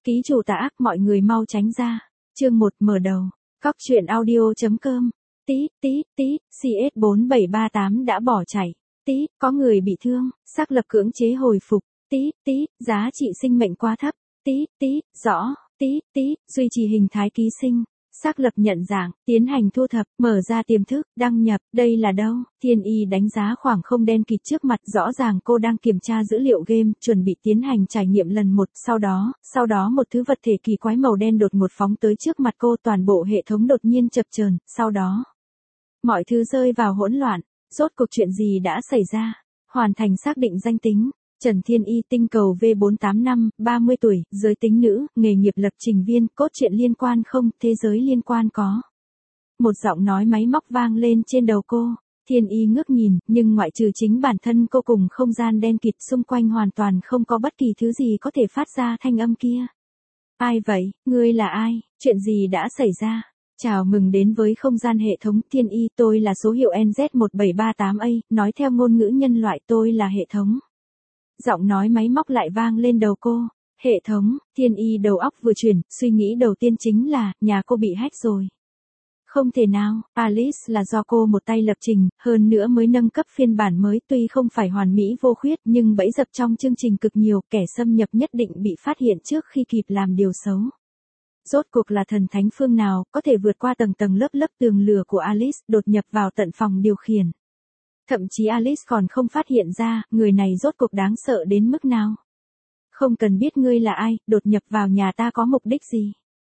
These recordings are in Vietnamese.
Ký chủ tà ác, mọi người mau tránh ra. Chương 1 mở đầu. Cóc truyện audio.com. Tí, CS4738 đã bỏ chạy. Tí, có người bị thương, xác lập cưỡng chế hồi phục. Tí, giá trị sinh mệnh quá thấp. Tí, rõ. Tí, duy trì hình thái ký sinh. Xác lập nhận dạng, tiến hành thu thập, mở ra tiềm thức, đăng nhập, đây là đâu? Thiên Y đánh giá khoảng không đen kịt trước mặt, rõ ràng cô đang kiểm tra dữ liệu game, chuẩn bị tiến hành trải nghiệm lần một, sau đó một thứ vật thể kỳ quái màu đen đột ngột phóng tới trước mặt cô, toàn bộ hệ thống đột nhiên chập chờn, sau đó mọi thứ rơi vào hỗn loạn, rốt cuộc chuyện gì đã xảy ra? Hoàn thành xác định danh tính. Trần Thiên Y, tinh cầu V485, 30 tuổi, giới tính nữ, nghề nghiệp lập trình viên, cốt truyện liên quan không, thế giới liên quan có. Một giọng nói máy móc vang lên trên đầu cô. Thiên Y ngước nhìn, nhưng ngoại trừ chính bản thân cô cùng không gian đen kịt xung quanh hoàn toàn không có bất kỳ thứ gì có thể phát ra thanh âm kia. Ai vậy, ngươi là ai, chuyện gì đã xảy ra? Chào mừng đến với không gian hệ thống Thiên Y, tôi là số hiệu NZ1738A, nói theo ngôn ngữ nhân loại tôi là hệ thống. Giọng nói máy móc lại vang lên đầu cô. Hệ thống, Thiên Y đầu óc vừa chuyển, suy nghĩ đầu tiên chính là, nhà cô bị hack rồi. Không thể nào, Alice là do cô một tay lập trình, hơn nữa mới nâng cấp phiên bản mới, tuy không phải hoàn mỹ vô khuyết nhưng bẫy dập trong chương trình cực nhiều, kẻ xâm nhập nhất định bị phát hiện trước khi kịp làm điều xấu. Rốt cuộc là thần thánh phương nào, có thể vượt qua tầng lớp tường lửa của Alice, đột nhập vào tận phòng điều khiển. Thậm chí Alice còn không phát hiện ra, người này rốt cuộc đáng sợ đến mức nào. Không cần biết ngươi là ai, đột nhập vào nhà ta có mục đích gì.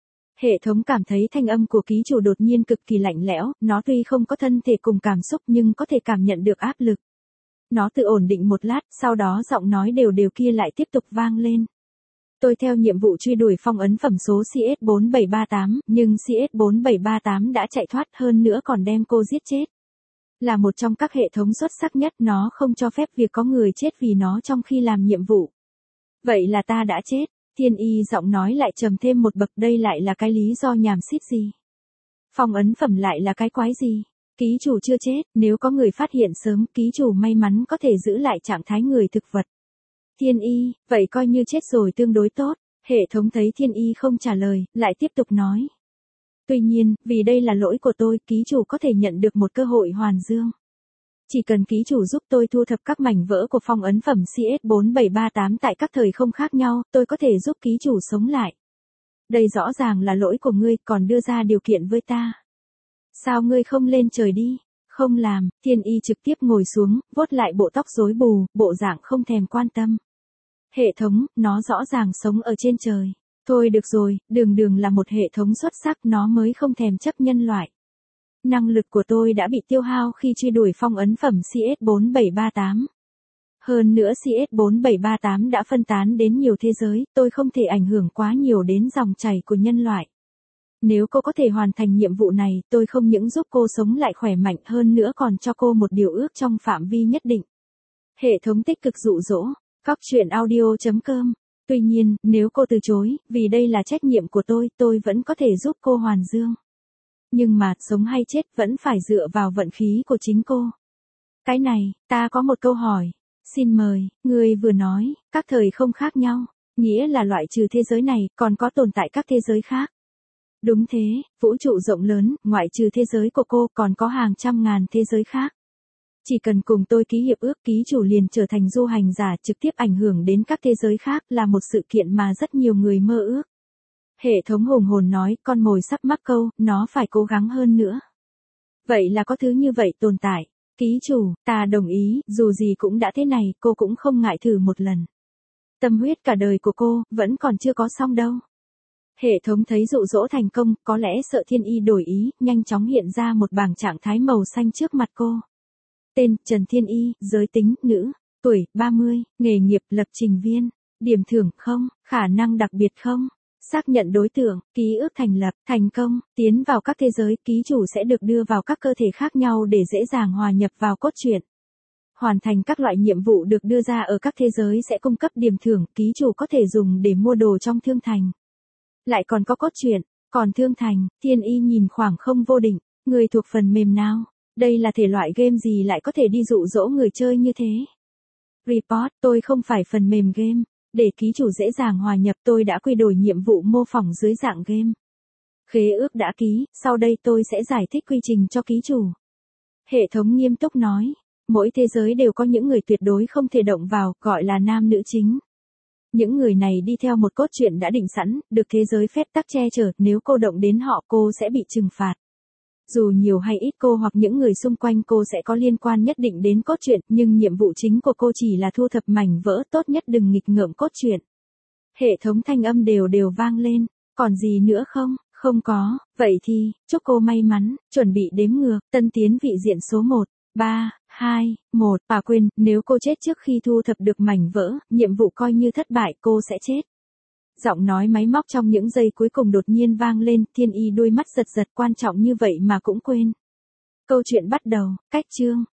Hệ thống cảm thấy thanh âm của ký chủ đột nhiên cực kỳ lạnh lẽo, nó tuy không có thân thể cùng cảm xúc nhưng có thể cảm nhận được áp lực. Nó tự ổn định một lát, sau đó giọng nói đều kia lại tiếp tục vang lên. Tôi theo nhiệm vụ truy đuổi phong ấn phẩm số CS4738, nhưng CS4738 đã chạy thoát, hơn nữa còn đem cô giết chết. Là một trong các hệ thống xuất sắc nhất, nó không cho phép việc có người chết vì nó trong khi làm nhiệm vụ. Vậy là ta đã chết. Thiên Y giọng nói lại trầm thêm một bậc, đây lại là cái lý do nhảm xít gì? Phong ấn phẩm lại là cái quái gì? Ký chủ chưa chết, nếu có người phát hiện sớm, ký chủ may mắn có thể giữ lại trạng thái người thực vật. Thiên Y, vậy coi như chết rồi tương đối tốt. Hệ thống thấy Thiên Y không trả lời, lại tiếp tục nói. Tuy nhiên, vì đây là lỗi của tôi, ký chủ có thể nhận được một cơ hội hoàn dương. Chỉ cần ký chủ giúp tôi thu thập các mảnh vỡ của phong ấn phẩm CS4738 tại các thời không khác nhau, tôi có thể giúp ký chủ sống lại. Đây rõ ràng là lỗi của ngươi, còn đưa ra điều kiện với ta. Sao ngươi không lên trời đi? Không làm. Thiên Y trực tiếp ngồi xuống, vuốt lại bộ tóc rối bù, bộ dạng không thèm quan tâm. Hệ thống, nó rõ ràng sống ở trên trời. Thôi được rồi, đường là một hệ thống xuất sắc, nó mới không thèm chấp nhân loại. Năng lực của tôi đã bị tiêu hao khi truy đuổi phong ấn phẩm CS4738. Hơn nữa CS4738 đã phân tán đến nhiều thế giới, tôi không thể ảnh hưởng quá nhiều đến dòng chảy của nhân loại. Nếu cô có thể hoàn thành nhiệm vụ này, tôi không những giúp cô sống lại khỏe mạnh, hơn nữa còn cho cô một điều ước trong phạm vi nhất định. Hệ thống tích cực dụ dỗ. Cóc truyện audio.com. Tuy nhiên, nếu cô từ chối, vì đây là trách nhiệm của tôi vẫn có thể giúp cô hoàn dương. Nhưng mà, sống hay chết vẫn phải dựa vào vận khí của chính cô. Cái này, ta có một câu hỏi. Xin mời, người vừa nói, các thời không khác nhau, nghĩa là loại trừ thế giới này, còn có tồn tại các thế giới khác. Đúng thế, vũ trụ rộng lớn, ngoại trừ thế giới của cô, còn có hàng trăm ngàn thế giới khác. Chỉ cần cùng tôi ký hiệp ước, ký chủ liền trở thành du hành giả trực tiếp ảnh hưởng đến các thế giới khác, là một sự kiện mà rất nhiều người mơ ước. Hệ thống hùng hồn nói, con mồi sắp mắc câu, nó phải cố gắng hơn nữa. Vậy là có thứ như vậy tồn tại. Ký chủ, ta đồng ý, dù gì cũng đã thế này, cô cũng không ngại thử một lần. Tâm huyết cả đời của cô, vẫn còn chưa có xong đâu. Hệ thống thấy dụ dỗ thành công, có lẽ sợ Thiên Y đổi ý, nhanh chóng hiện ra một bảng trạng thái màu xanh trước mặt cô. Tên, Trần Thiên Y, giới tính, nữ, tuổi, 30, nghề nghiệp, lập trình viên, điểm thưởng không, khả năng đặc biệt không, xác nhận đối tượng, ký ức thành lập, thành công, tiến vào các thế giới, ký chủ sẽ được đưa vào các cơ thể khác nhau để dễ dàng hòa nhập vào cốt truyện. Hoàn thành các loại nhiệm vụ được đưa ra ở các thế giới sẽ cung cấp điểm thưởng, ký chủ có thể dùng để mua đồ trong thương thành. Lại còn có cốt truyện, còn thương thành, Thiên Y nhìn khoảng không vô định, người thuộc phần mềm nào? Đây là thể loại game gì lại có thể đi dụ dỗ người chơi như thế? Report, tôi không phải phần mềm game. Để ký chủ dễ dàng hòa nhập tôi đã quy đổi nhiệm vụ mô phỏng dưới dạng game. Khế ước đã ký, sau đây tôi sẽ giải thích quy trình cho ký chủ. Hệ thống nghiêm túc nói, mỗi thế giới đều có những người tuyệt đối không thể động vào, gọi là nam nữ chính. Những người này đi theo một cốt truyện đã định sẵn, được thế giới phép tắc che chở, nếu cô động đến họ cô sẽ bị trừng phạt. Dù nhiều hay ít cô hoặc những người xung quanh cô sẽ có liên quan nhất định đến cốt truyện, nhưng nhiệm vụ chính của cô chỉ là thu thập mảnh vỡ, tốt nhất đừng nghịch ngợm cốt truyện. Hệ thống thanh âm đều đều vang lên, còn gì nữa không? Không có, vậy thì, chúc cô may mắn, chuẩn bị đếm ngược, tân tiến vị diện số 1, 3, 2, 1, quên, nếu cô chết trước khi thu thập được mảnh vỡ, nhiệm vụ coi như thất bại, cô sẽ chết. Giọng nói máy móc trong những giây cuối cùng đột nhiên vang lên, Thiên Y đôi mắt giật giật, quan trọng như vậy mà cũng quên. Câu chuyện bắt đầu, cách chương,